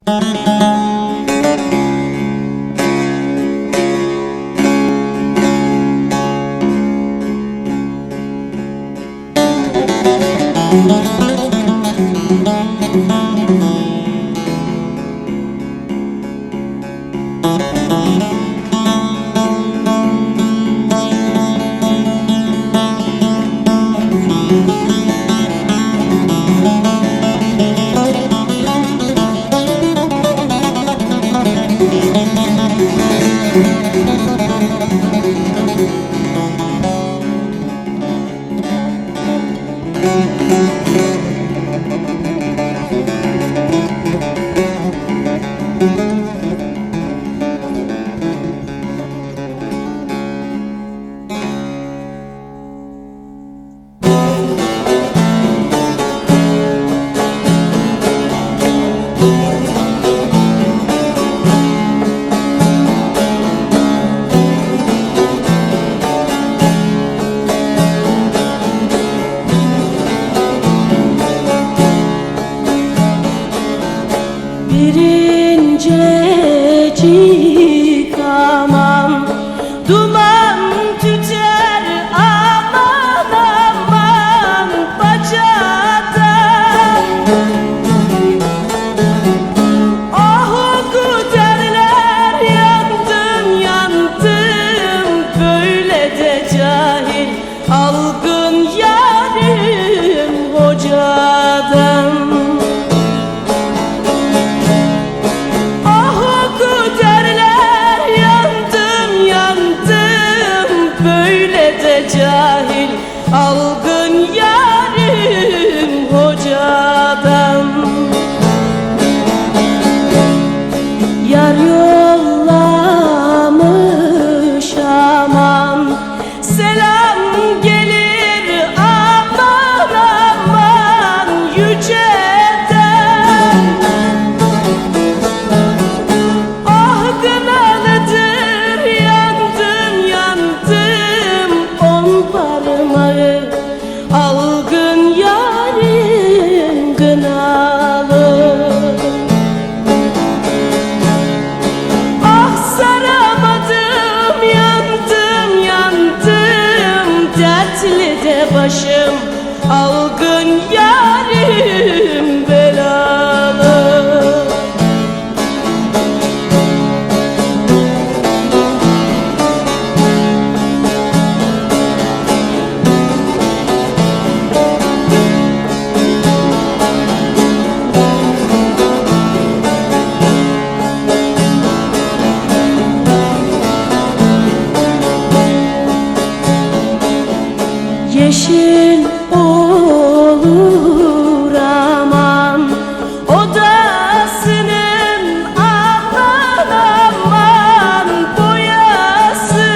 Bir incecik aman duman tüter, aman aman bacada. Ahu derler, yandım yandım, böyle de cahil algın yarim hocadan. Cahil algın yarim hocadan. Yar yollamış aman, selam gelir aman aman yüceden. Ah gınalıdır, yandım yandım, parmağı algın yarim gınalı. Ah saramadım, yandım yandım, dertli de başım algın yarim belalı. Yeşil olur aman odasının, aman aman boyası.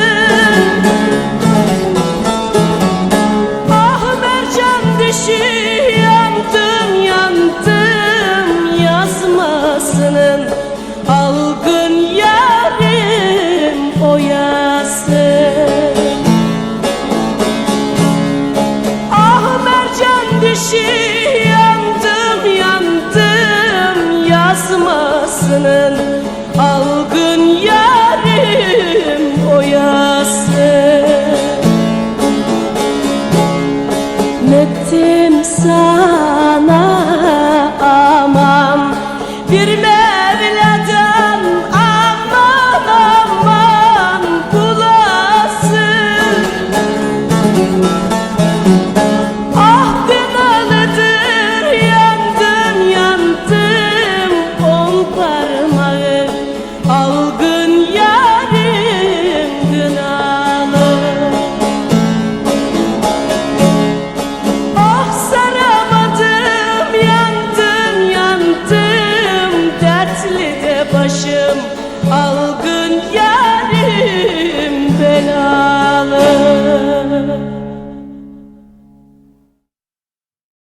Ah mercan dişi, yandım yandım, yazmasının algın yarim oyası. Yandım yandım, yazmasının algın yarim oyası. Mettim sana aman bir Mevla'dan, aman aman bulasın. Algın yarim gınalı. Ah saramadım, yandım yandım, dertli de başım